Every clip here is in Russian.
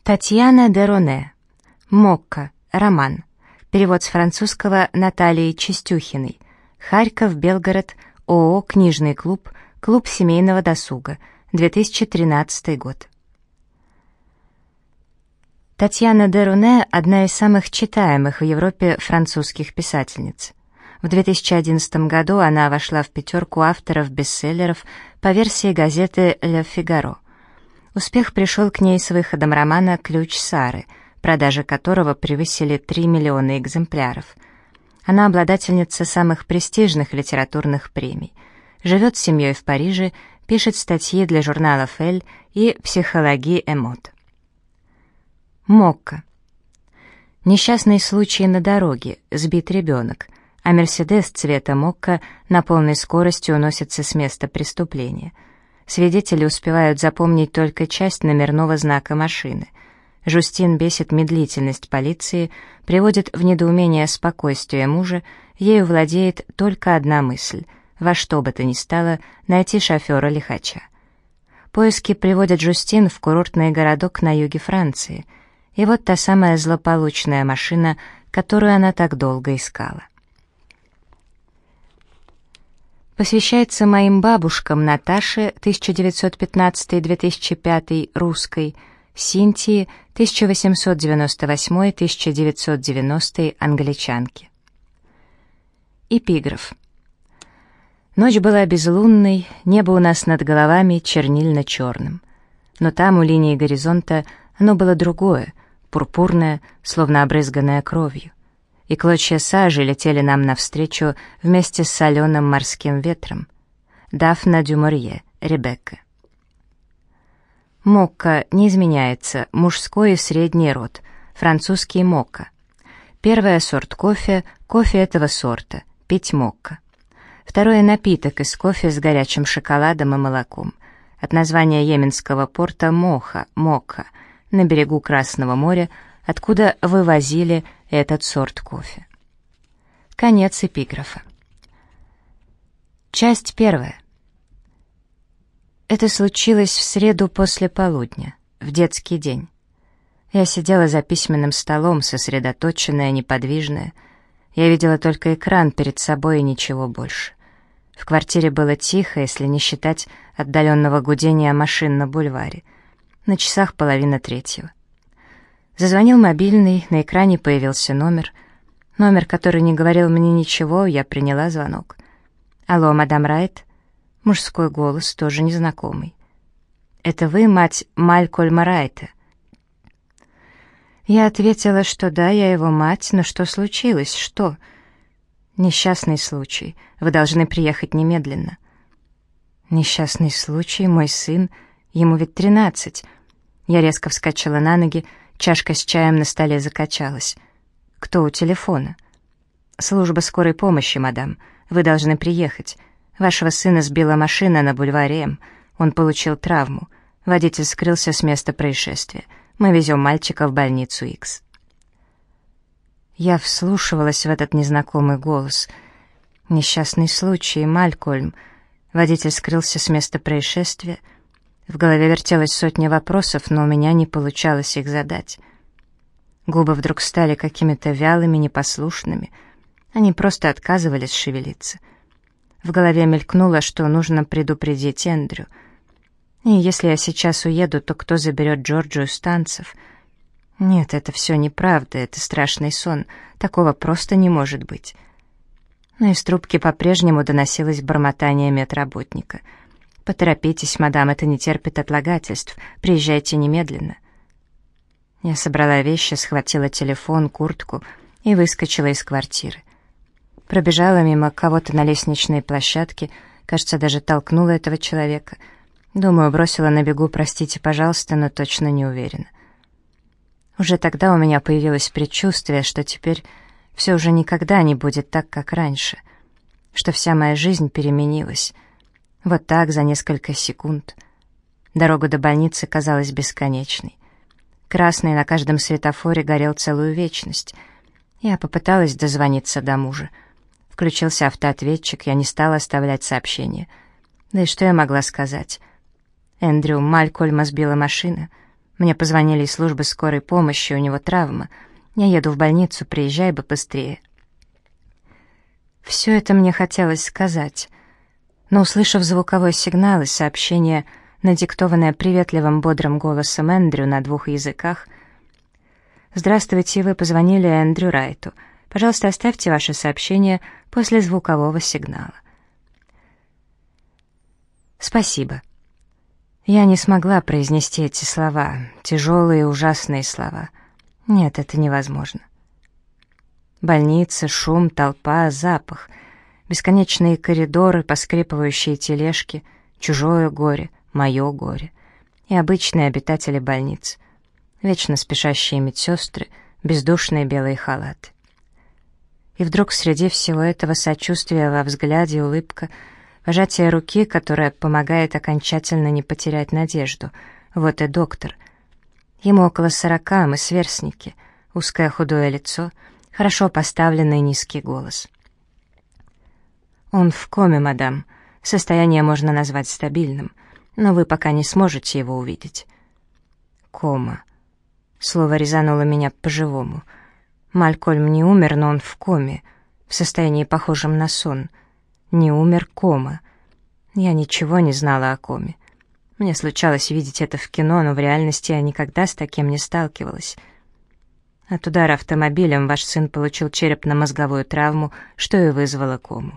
Татьяна Дероне. «Мокка». Роман. Перевод с французского Натальи Чистюхиной. Харьков, Белгород, ООО «Книжный клуб», Клуб семейного досуга, 2013 год. Татьяна Дероне — одна из самых читаемых в Европе французских писательниц. В 2011 году она вошла в пятерку авторов бестселлеров по версии газеты «Le Figaro». Успех пришел к ней с выходом романа «Ключ Сары», продажи которого превысили 3 миллиона экземпляров. Она обладательница самых престижных литературных премий. Живет с семьей в Париже, пишет статьи для журналов «Эль» и «Психологии Эмот». Мокка. Несчастный случай на дороге, сбит ребенок, а «Мерседес» цвета мокка на полной скорости уносится с места преступления. Свидетели успевают запомнить только часть номерного знака машины. Жустин бесит медлительность полиции, приводит в недоумение спокойствие мужа, ею владеет только одна мысль — во что бы то ни стало найти шофера-лихача. Поиски приводят Жустин в курортный городок на юге Франции, и вот та самая злополучная машина, которую она так долго искала. Посвящается моим бабушкам Наташе, 1915-2005, русской, Синтии, 1898-1990, англичанке. Эпиграф. Ночь была безлунной, небо у нас над головами чернильно-черным. Но там, у линии горизонта, оно было другое, пурпурное, словно обрызганное кровью. И клочья сажи летели нам навстречу вместе с соленым морским ветром. Дафна дю Морье, Ребекка. Мокка не изменяется, мужской и средний род, французский мокка. Первый сорт кофе, кофе этого сорта, пить мокка. Второе — напиток из кофе с горячим шоколадом и молоком. От названия йеменского порта Моха, Мокка, на берегу Красного моря, откуда вывозили этот сорт кофе. Конец эпиграфа. Часть первая. Это случилось в среду после полудня, в детский день. Я сидела за письменным столом, сосредоточенная, неподвижная. Я видела только экран перед собой и ничего больше. В квартире было тихо, если не считать отдаленного гудения машин на бульваре. На часах 2:30. Зазвонил мобильный, на экране появился номер. Номер, который не говорил мне ничего, я приняла звонок. «Алло, мадам Райт?» Мужской голос, тоже незнакомый. «Это вы, мать Малькольма Райта?» Я ответила, что да, я его мать, но что случилось, что? «Несчастный случай, вы должны приехать немедленно». «Несчастный случай, мой сын, ему ведь 13. Я резко вскочила на ноги, чашка с чаем на столе закачалась. «Кто у телефона?» «Служба скорой помощи, мадам. Вы должны приехать. Вашего сына сбила машина на бульваре М. Он получил травму. Водитель скрылся с места происшествия. Мы везем мальчика в больницу X». Я вслушивалась в этот незнакомый голос. «Несчастный случай, Малькольм. Водитель скрылся с места происшествия». В голове вертелось сотни вопросов, но у меня не получалось их задать. Губы вдруг стали какими-то вялыми, непослушными. Они просто отказывались шевелиться. В голове мелькнуло, что нужно предупредить Эндрю. И если я сейчас уеду, то кто заберет Джорджию с танцев? Нет, это все неправда, это страшный сон. Такого просто не может быть. Но из трубки по-прежнему доносилось бормотание медработника. «Поторопитесь, мадам, это не терпит отлагательств. Приезжайте немедленно». Я собрала вещи, схватила телефон, куртку и выскочила из квартиры. Пробежала мимо кого-то на лестничной площадке, кажется, даже толкнула этого человека. Думаю, бросила на бегу «простите, пожалуйста», но точно не уверена. Уже тогда у меня появилось предчувствие, что теперь все уже никогда не будет так, как раньше, что вся моя жизнь переменилась. Вот так, за несколько секунд. Дорога до больницы казалась бесконечной. Красный на каждом светофоре горел целую вечность. Я попыталась дозвониться до мужа. Включился автоответчик, я не стала оставлять сообщения. Да и что я могла сказать? «Эндрю, Малькольма сбила машина. Мне позвонили из службы скорой помощи, у него травма. Я еду в больницу, приезжай бы быстрее». Все это мне хотелось сказать, но, услышав звуковой сигнал и сообщение, надиктованное приветливым бодрым голосом Эндрю на 2 языках: «Здравствуйте, вы позвонили Эндрю Райту. Пожалуйста, оставьте ваше сообщение после звукового сигнала». «Спасибо». Я не смогла произнести эти слова, тяжелые и ужасные слова. Нет, это невозможно. Больница, шум, толпа, запах, бесконечные коридоры, поскрипывающие тележки, чужое горе, мое горе и обычные обитатели больниц, вечно спешащие медсестры, бездушные белые халаты. И вдруг среди всего этого сочувствия во взгляде, улыбка, пожатие руки, которое помогает окончательно не потерять надежду. Вот и доктор. Ему около 40, мы сверстники, узкое худое лицо, хорошо поставленный низкий голос. «Он в коме, мадам. Состояние можно назвать стабильным, но вы пока не сможете его увидеть». «Кома». Слово резануло меня по-живому. Малькольм не умер, но он в коме, в состоянии, похожем на сон. Не умер, кома. Я ничего не знала о коме. Мне случалось видеть это в кино, но в реальности я никогда с таким не сталкивалась. От удара автомобилем ваш сын получил черепно-мозговую травму, что и вызвало кому.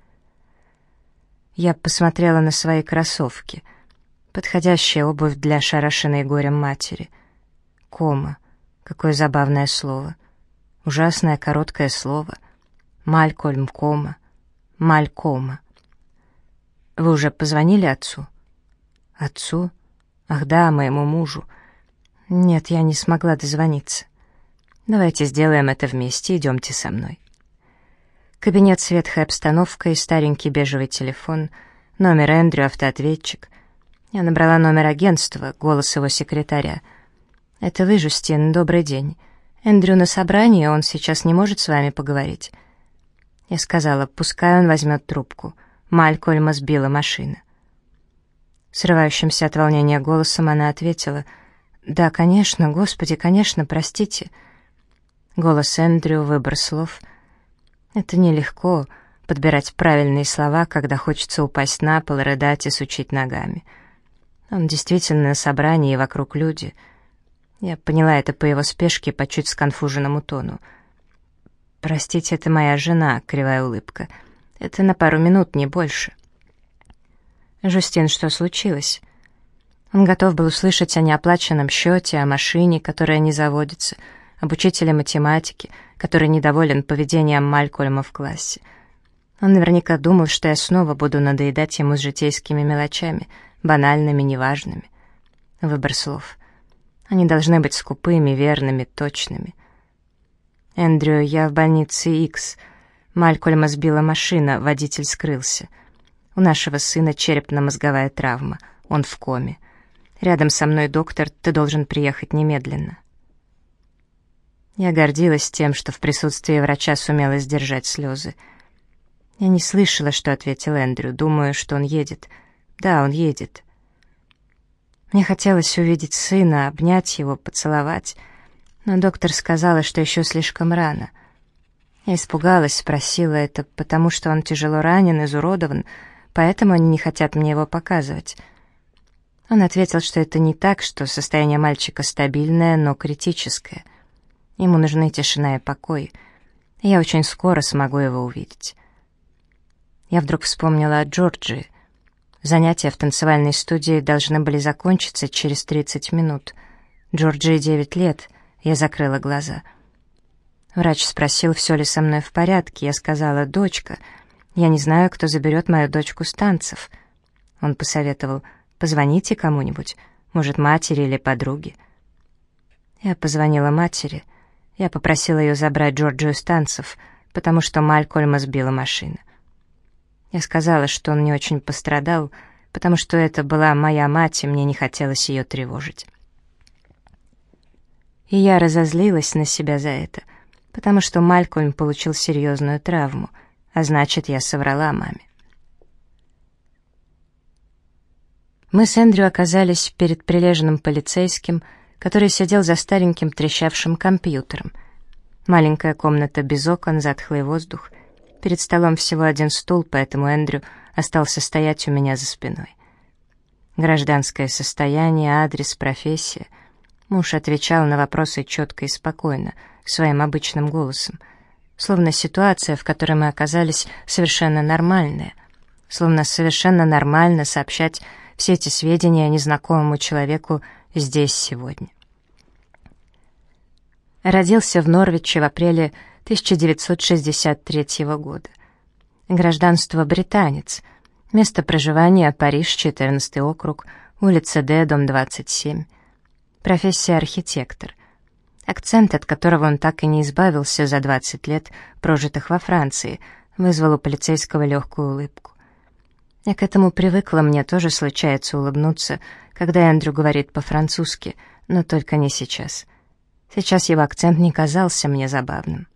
Я посмотрела на свои кроссовки. Подходящая обувь для ошарашенной горем матери. Кома. Какое забавное слово. Ужасное короткое слово. Малькольм кома. Малькома. Вы уже позвонили отцу? Отцу? Ах да, моему мужу. Нет, я не смогла дозвониться. Давайте сделаем это вместе, идемте со мной. Кабинет с ветхой обстановкой, старенький бежевый телефон, номер Эндрю, автоответчик. Я набрала номер агентства, голос его секретаря. «Это вы, Жюстин, добрый день. Эндрю на собрании, он сейчас не может с вами поговорить». Я сказала, пускай он возьмет трубку. Малькольма сбила машина. Срывающимся от волнения голосом она ответила: «Да, конечно, Господи, конечно, простите». Голос Эндрю, выбор слов. Это нелегко — подбирать правильные слова, когда хочется упасть на пол, рыдать и сучить ногами. Он действительно на собрании, и вокруг люди. Я поняла это по его спешке, по чуть сконфуженному тону. «Простите, это моя жена», — кривая улыбка. «Это на пару минут, не больше». «Жюстин, что случилось?» Он готов был услышать о неоплаченном счете, о машине, которая не заводится, об учителе математики, который недоволен поведением Малькольма в классе. Он наверняка думал, что я снова буду надоедать ему с житейскими мелочами, банальными, неважными. Выбор слов. Они должны быть скупыми, верными, точными. «Эндрю, я в больнице Икс. Малькольма сбила машина, водитель скрылся. У нашего сына черепно-мозговая травма, он в коме. Рядом со мной доктор, ты должен приехать немедленно». Я гордилась тем, что в присутствии врача сумела сдержать слезы. Я не слышала, что ответил Эндрю, думаю, что он едет. Да, он едет. Мне хотелось увидеть сына, обнять его, поцеловать, но доктор сказала, что еще слишком рано. Я испугалась, спросила это, потому что он тяжело ранен, изуродован, поэтому они не хотят мне его показывать. Он ответил, что это не так, что состояние мальчика стабильное, но критическое. Ему нужны тишина и покой, и я очень скоро смогу его увидеть. Я вдруг вспомнила о Джорджии. Занятия в танцевальной студии должны были закончиться через 30 минут. Джорджии 9 лет, я закрыла глаза. Врач спросил, все ли со мной в порядке. Я сказала: «Дочка, я не знаю, кто заберет мою дочку с танцев». Он посоветовал: «Позвоните кому-нибудь, может, матери или подруге». Я позвонила матери. Я попросила ее забрать Джорджию с танцев, потому что Малькольма сбила машина. Я сказала, что он не очень пострадал, потому что это была моя мать, и мне не хотелось ее тревожить. И я разозлилась на себя за это, потому что Малькольм получил серьезную травму, а значит, я соврала маме. Мы с Эндрю оказались перед прилежным полицейским, который сидел за стареньким трещавшим компьютером. Маленькая комната без окон, затхлый воздух. Перед столом всего один стул, поэтому Эндрю остался стоять у меня за спиной. Гражданское состояние, адрес, профессия. Муж отвечал на вопросы четко и спокойно, своим обычным голосом. Словно ситуация, в которой мы оказались, совершенно нормальная. Словно совершенно нормально сообщать все эти сведения незнакомому человеку здесь сегодня. Родился в Норвиче в апреле 1963 года. Гражданство британец. Место проживания Париж, 14 округ, улица Д, дом 27. Профессия архитектор. Акцент, от которого он так и не избавился за 20 лет, прожитых во Франции, вызвал у полицейского легкую улыбку. Я к этому привыкла, мне тоже случается улыбнуться, когда Эндрю говорит по-французски, но только не сейчас. Сейчас его акцент не казался мне забавным.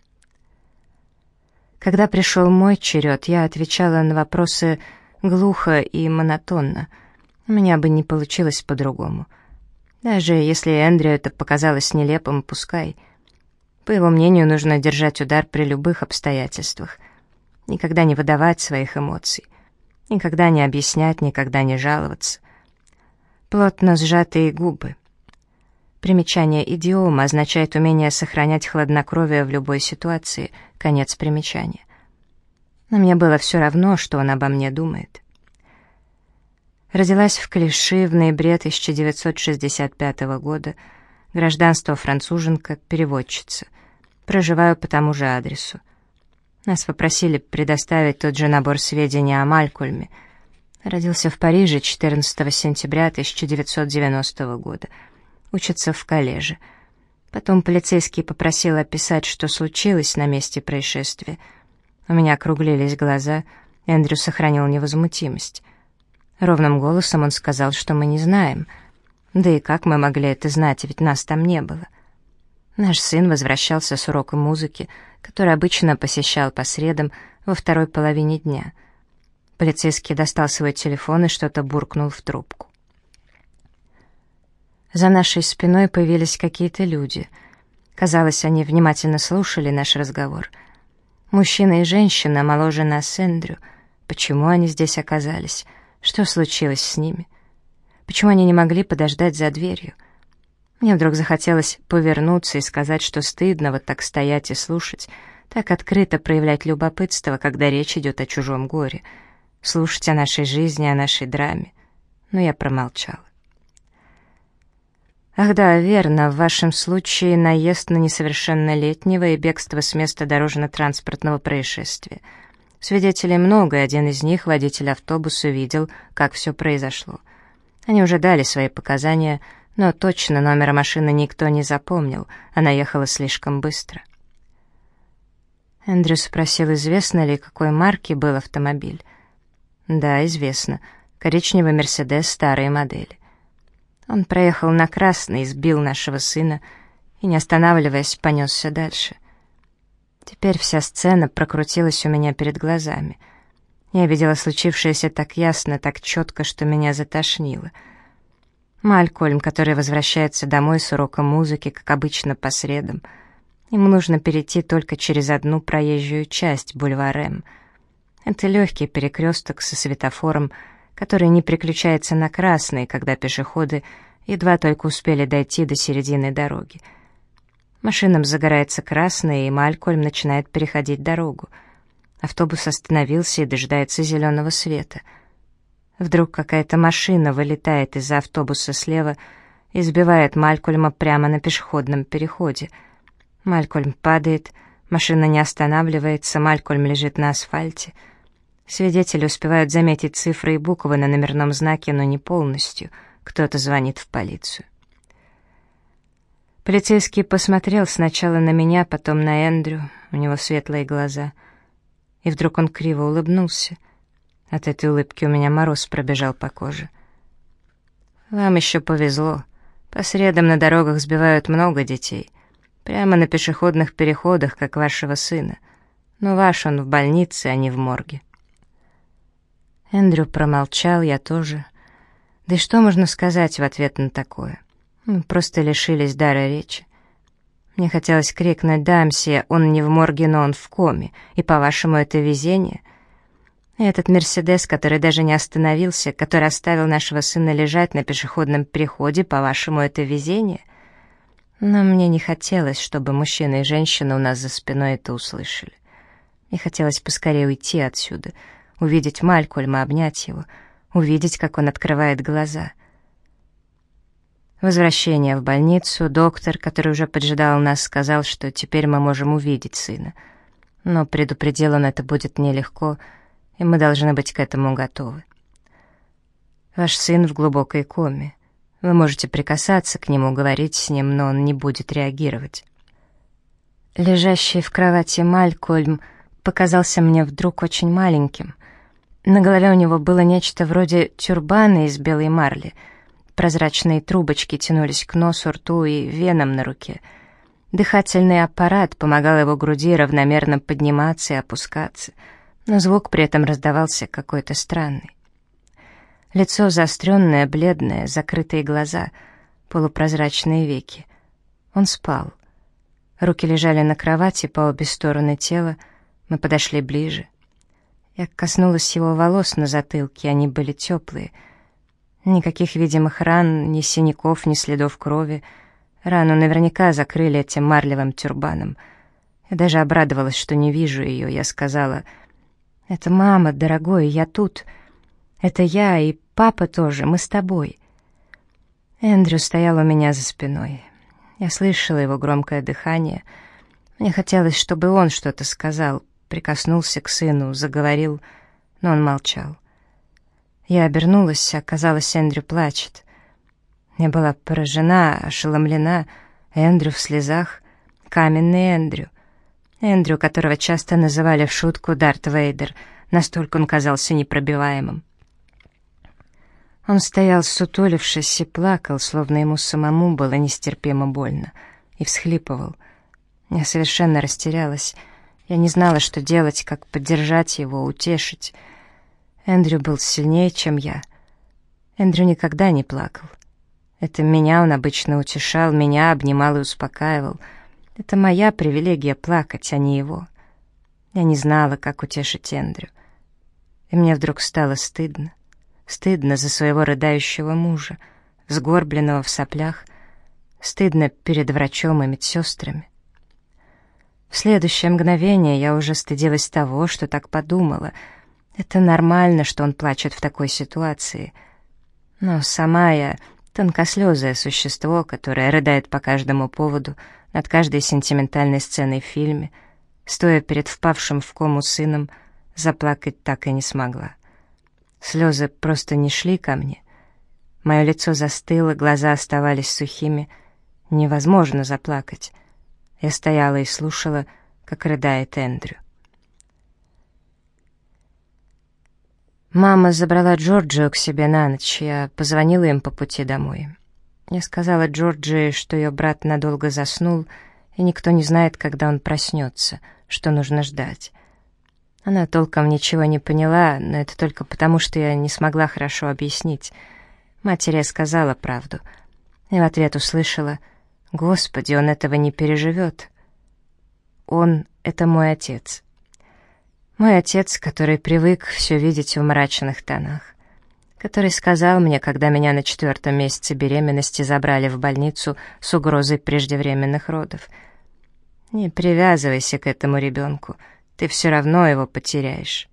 Когда пришел мой черед, я отвечала на вопросы глухо и монотонно. У меня бы не получилось по-другому. Даже если Эндрю это показалось нелепым, пускай. По его мнению, нужно держать удар при любых обстоятельствах. Никогда не выдавать своих эмоций. Никогда не объяснять, никогда не жаловаться. Плотно сжатые губы. Примечание идиома означает умение сохранять хладнокровие в любой ситуации. Конец примечания. Но мне было все равно, что он обо мне думает. Родилась в Клиши в ноябре 1965 года. Гражданство француженка, переводчица. Проживаю по тому же адресу. Нас попросили предоставить тот же набор сведений о Малькольме. Родился в Париже 14 сентября 1990 года. Учится в колледже. Потом полицейский попросил описать, что случилось на месте происшествия. У меня округлились глаза, Эндрю сохранил невозмутимость. Ровным голосом он сказал, что мы не знаем. Да и как мы могли это знать, ведь нас там не было. Наш сын возвращался с урока музыки, который обычно посещал по средам во второй половине дня. Полицейский достал свой телефон и что-то буркнул в трубку. За нашей спиной появились какие-то люди. Казалось, они внимательно слушали наш разговор. Мужчина и женщина, моложе нас с Эндрю. Почему они здесь оказались? Что случилось с ними? Почему они не могли подождать за дверью? Мне вдруг захотелось повернуться и сказать, что стыдно вот так стоять и слушать, так открыто проявлять любопытство, когда речь идет о чужом горе, слушать о нашей жизни, о нашей драме. Но я промолчала. Ах да, верно, в вашем случае наезд на несовершеннолетнего и бегство с места дорожно-транспортного происшествия. Свидетелей много, и один из них, водитель автобуса, видел, как все произошло. Они уже дали свои показания, но точно номер машины никто не запомнил, она ехала слишком быстро. Эндрю спросил, известно ли, какой марки был автомобиль. Да, известно. Коричневый «Мерседес» старой модели. Он проехал на красный, сбил нашего сына и, не останавливаясь, понесся дальше. Теперь вся сцена прокрутилась у меня перед глазами. Я видела случившееся так ясно, так четко, что меня затошнило. Малькольм, который возвращается домой с урока музыки, как обычно, по средам. Ему нужно перейти только через одну проезжую часть, бульвар М. Это легкий перекресток со светофором, который не переключается на красный, когда пешеходы едва только успели дойти до середины дороги. Машинам загорается красный, и Малькольм начинает переходить дорогу. Автобус остановился и дожидается зеленого света. Вдруг какая-то машина вылетает из-за автобуса слева и сбивает Малькольма прямо на пешеходном переходе. Малькольм падает, машина не останавливается, Малькольм лежит на асфальте. Свидетели успевают заметить цифры и буквы на номерном знаке, но не полностью. Кто-то звонит в полицию. Полицейский посмотрел сначала на меня, потом на Эндрю, у него светлые глаза. И вдруг он криво улыбнулся. От этой улыбки у меня мороз пробежал по коже. «Вам еще повезло. По средам на дорогах сбивают много детей. Прямо на пешеходных переходах, как вашего сына. Но ваш он в больнице, а не в морге». Эндрю промолчал, я тоже. Да и что можно сказать в ответ на такое? Мы просто лишились дара речи. Мне хотелось крикнуть: «Да, мсье, он не в морге, но он в коме, и, по-вашему, это везение?» И этот «Мерседес», который даже не остановился, который оставил нашего сына лежать на пешеходном переходе, по-вашему, это везение? Но мне не хотелось, чтобы мужчина и женщина у нас за спиной это услышали. Мне хотелось поскорее уйти отсюда, увидеть Малькольма, обнять его, увидеть, как он открывает глаза. Возвращение в больницу. Доктор, который уже поджидал нас, сказал, что теперь мы можем увидеть сына. Но предупредил он, это будет нелегко, и мы должны быть к этому готовы. Ваш сын в глубокой коме. Вы можете прикасаться к нему, говорить с ним, но он не будет реагировать. Лежащий в кровати Малькольм показался мне вдруг очень маленьким. На голове у него было нечто вроде тюрбана из белой марли. Прозрачные трубочки тянулись к носу, рту и венам на руке. Дыхательный аппарат помогал его груди равномерно подниматься и опускаться, но звук при этом раздавался какой-то странный. Лицо заостренное, бледное, закрытые глаза, полупрозрачные веки. Он спал. Руки лежали на кровати по обе стороны тела. Мы подошли ближе. Я коснулась его волос на затылке, они были теплые. Никаких видимых ран, ни синяков, ни следов крови. Рану наверняка закрыли этим марлевым тюрбаном. Я даже обрадовалась, что не вижу ее. Я сказала: «Это мама, дорогой, я тут. Это я и папа тоже, мы с тобой». Эндрю стоял у меня за спиной. Я слышала его громкое дыхание. Мне хотелось, чтобы он что-то сказал, прикоснулся к сыну, заговорил, но он молчал. Я обернулась, оказалось, Эндрю плачет. Я была поражена, ошеломлена. Эндрю в слезах. Каменный Эндрю. Эндрю, которого часто называли в шутку Дарт Вейдер, настолько он казался непробиваемым. Он стоял, сутулившись, и плакал, словно ему самому было нестерпимо больно, и всхлипывал. Я совершенно растерялась. Я не знала, что делать, как поддержать его, утешить. Эндрю был сильнее, чем я. Эндрю никогда не плакал. Это меня он обычно утешал, меня обнимал и успокаивал. Это моя привилегия плакать, а не его. Я не знала, как утешить Эндрю. И мне вдруг стало стыдно. Стыдно за своего рыдающего мужа, сгорбленного в соплях. Стыдно перед врачом и медсестрами. В следующее мгновение я уже стыдилась того, что так подумала. Это нормально, что он плачет в такой ситуации. Но сама я тонкослезое существо, которое рыдает по каждому поводу, над каждой сентиментальной сценой в фильме, стоя перед впавшим в кому сыном, заплакать так и не смогла. Слезы просто не шли ко мне. Мое лицо застыло, глаза оставались сухими. Невозможно заплакать. Я стояла и слушала, как рыдает Эндрю. Мама забрала Джорджию к себе на ночь. Я позвонила им по пути домой. Я сказала Джорджии, что ее брат надолго заснул, и никто не знает, когда он проснется, что нужно ждать. Она толком ничего не поняла, но это только потому, что я не смогла хорошо объяснить. Матери я сказала правду, и в ответ услышала: «Господи, он этого не переживет». Он — это мой отец. Мой отец, который привык все видеть в мрачных тонах, который сказал мне, когда меня на 4-м месяце беременности забрали в больницу с угрозой преждевременных родов: «Не привязывайся к этому ребенку, ты все равно его потеряешь».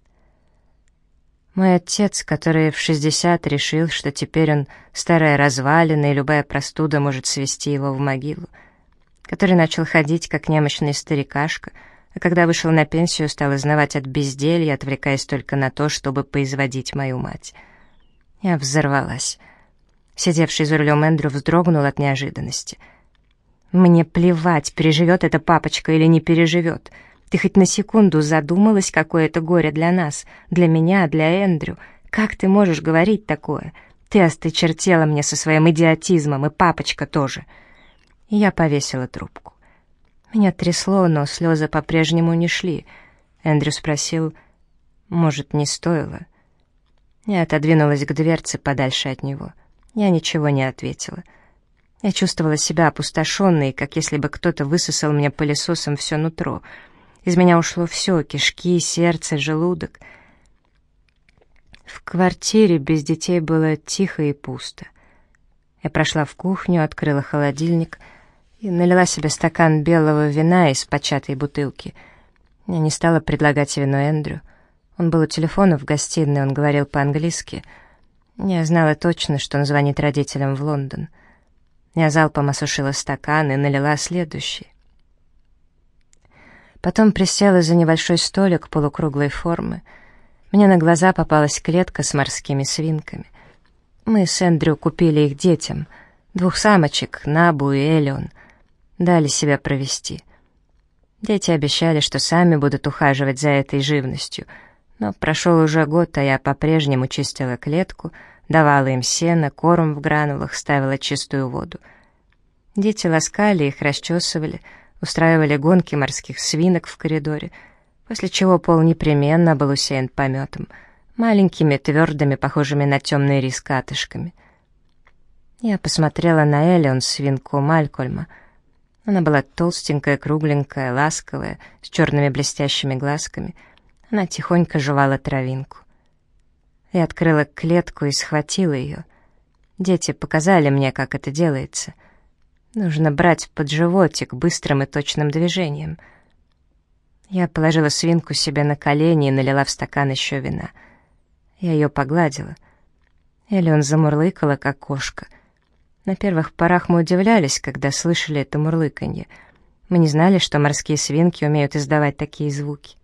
Мой отец, который в 60 решил, что теперь он старая развалина, и любая простуда может свести его в могилу, который начал ходить как немощный старикашка, а когда вышел на пенсию, стал изнывать от безделья, отвлекаясь только на то, чтобы поизводить мою мать. Я взорвалась. Сидевший за рулем Эндрю вздрогнул от неожиданности. «Мне плевать, переживет это папочка или не переживет. Ты хоть на секунду задумалась, какое это горе для нас, для меня, для Эндрю? Как ты можешь говорить такое? Ты осточертела мне со своим идиотизмом, и папочка тоже». И я повесила трубку. Меня трясло, но слезы по-прежнему не шли. Эндрю спросил: «Может, не стоило?» Я отодвинулась к дверце подальше от него. Я ничего не ответила. Я чувствовала себя опустошенной, как если бы кто-то высосал мне пылесосом все нутро. Из меня ушло все: кишки, сердце, желудок. В квартире без детей было тихо и пусто. Я прошла в кухню, открыла холодильник и налила себе стакан белого вина из початой бутылки. Я не стала предлагать вино Эндрю. Он был у телефона в гостиной, он говорил по-английски. Я знала точно, что он звонит родителям в Лондон. Я залпом осушила стакан и налила следующий. Потом присела за небольшой столик полукруглой формы. Мне на глаза попалась клетка с морскими свинками. Мы с Эндрю купили их детям, 2 самочек, Набу и Элеон. Дали себя провести. Дети обещали, что сами будут ухаживать за этой живностью, но прошел уже год, а я по-прежнему чистила клетку, давала им сено, корм в гранулах, ставила чистую воду. Дети ласкали их, расчесывали, устраивали гонки морских свинок в коридоре, после чего пол непременно был усеян пометом, маленькими, твердыми, похожими на темный рис катышками. Я посмотрела на Элеон, свинку Малькольма. Она была толстенькая, кругленькая, ласковая, с черными блестящими глазками. Она тихонько жевала травинку. Я открыла клетку и схватила ее. Дети показали мне, как это делается. Нужно брать под животик быстрым и точным движением. Я положила свинку себе на колени и налила в стакан еще вина. Я ее погладила. Элеон замурлыкала, как кошка. На первых порах мы удивлялись, когда слышали это мурлыканье. Мы не знали, что морские свинки умеют издавать такие звуки.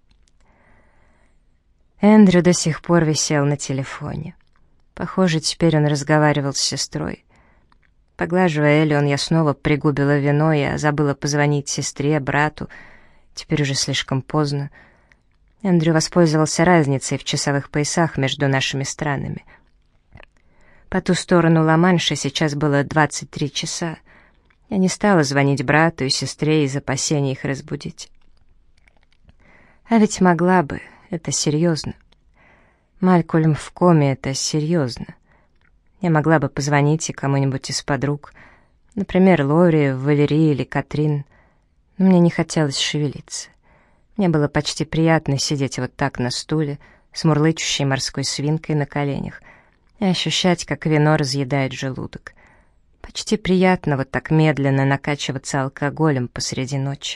Эндрю до сих пор висел на телефоне. Похоже, теперь он разговаривал с сестрой. Поглаживая Элеон, я снова пригубила вино, я забыла позвонить сестре, брату. Теперь уже слишком поздно. Эндрю воспользовался разницей в часовых поясах между нашими странами. По ту сторону Ла-Манша сейчас было 23 часа. Я не стала звонить брату и сестре из опасения их разбудить. А ведь могла бы, это серьезно. Малькольм в коме, это серьезно. Я могла бы позвонить и кому-нибудь из подруг, например, Лори, Валерии или Катрин, но мне не хотелось шевелиться. Мне было почти приятно сидеть вот так на стуле с мурлычущей морской свинкой на коленях и ощущать, как вино разъедает желудок. Почти приятно вот так медленно накачиваться алкоголем посреди ночи.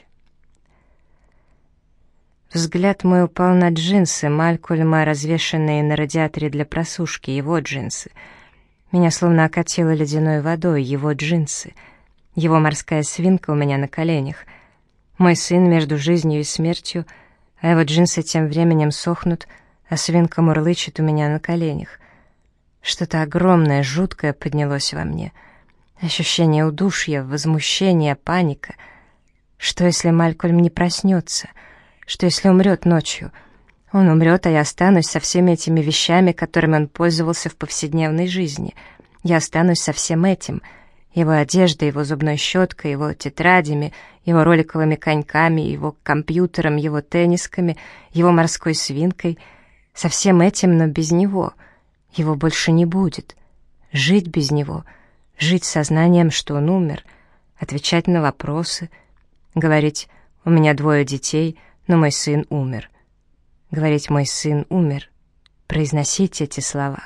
Взгляд мой упал на джинсы Малькольма, развешанные на радиаторе для просушки, его джинсы. Меня словно окатило ледяной водой, его джинсы. Его морская свинка у меня на коленях. Мой сын между жизнью и смертью, а его джинсы тем временем сохнут, а свинка мурлычет у меня на коленях. Что-то огромное, жуткое поднялось во мне. Ощущение удушья, возмущение, паника. Что, если Малькольм не проснется? Что, если умрет ночью? Он умрет, а я останусь со всеми этими вещами, которыми он пользовался в повседневной жизни. Я останусь со всем этим. Его одеждой, его зубной щеткой, его тетрадями, его роликовыми коньками, его компьютером, его теннисками, его морской свинкой. Со всем этим, но без него. Его больше не будет. Жить без него. Жить с сознанием, что он умер. Отвечать на вопросы. Говорить: «У меня 2 детей, но мой сын умер». Говорить: «Мой сын умер». Произносить эти слова.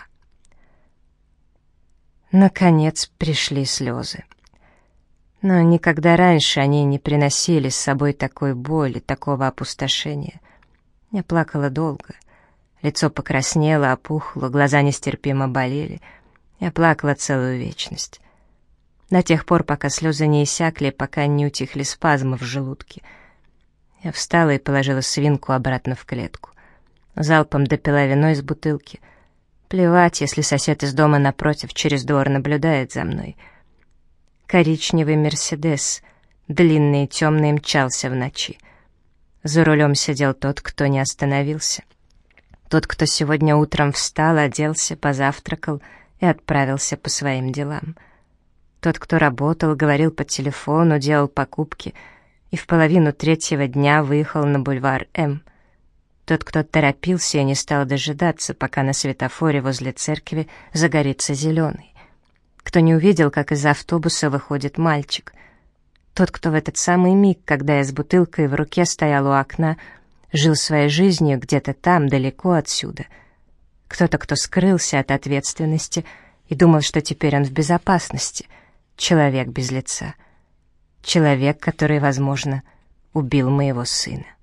Наконец пришли слезы. Но никогда раньше они не приносили с собой такой боли, такого опустошения. Я плакала долго. Лицо покраснело, опухло, глаза нестерпимо болели. Я плакала целую вечность. До тех пор, пока слезы не иссякли, пока не утихли спазмы в желудке. Я встала и положила свинку обратно в клетку. Залпом допила вино из бутылки. Плевать, если сосед из дома напротив через двор наблюдает за мной. Коричневый «Мерседес», длинный и темный, мчался в ночи. За рулем сидел тот, кто не остановился. Тот, кто сегодня утром встал, оделся, позавтракал и отправился по своим делам. Тот, кто работал, говорил по телефону, делал покупки и в 2:30 дня выехал на бульвар М. Тот, кто торопился и не стал дожидаться, пока на светофоре возле церкви загорится зеленый. Кто не увидел, как из автобуса выходит мальчик. Тот, кто в этот самый миг, когда я с бутылкой в руке стоял у окна, жил своей жизнью где-то там, далеко отсюда. Кто-то, кто скрылся от ответственности и думал, что теперь он в безопасности. Человек без лица. Человек, который, возможно, убил моего сына.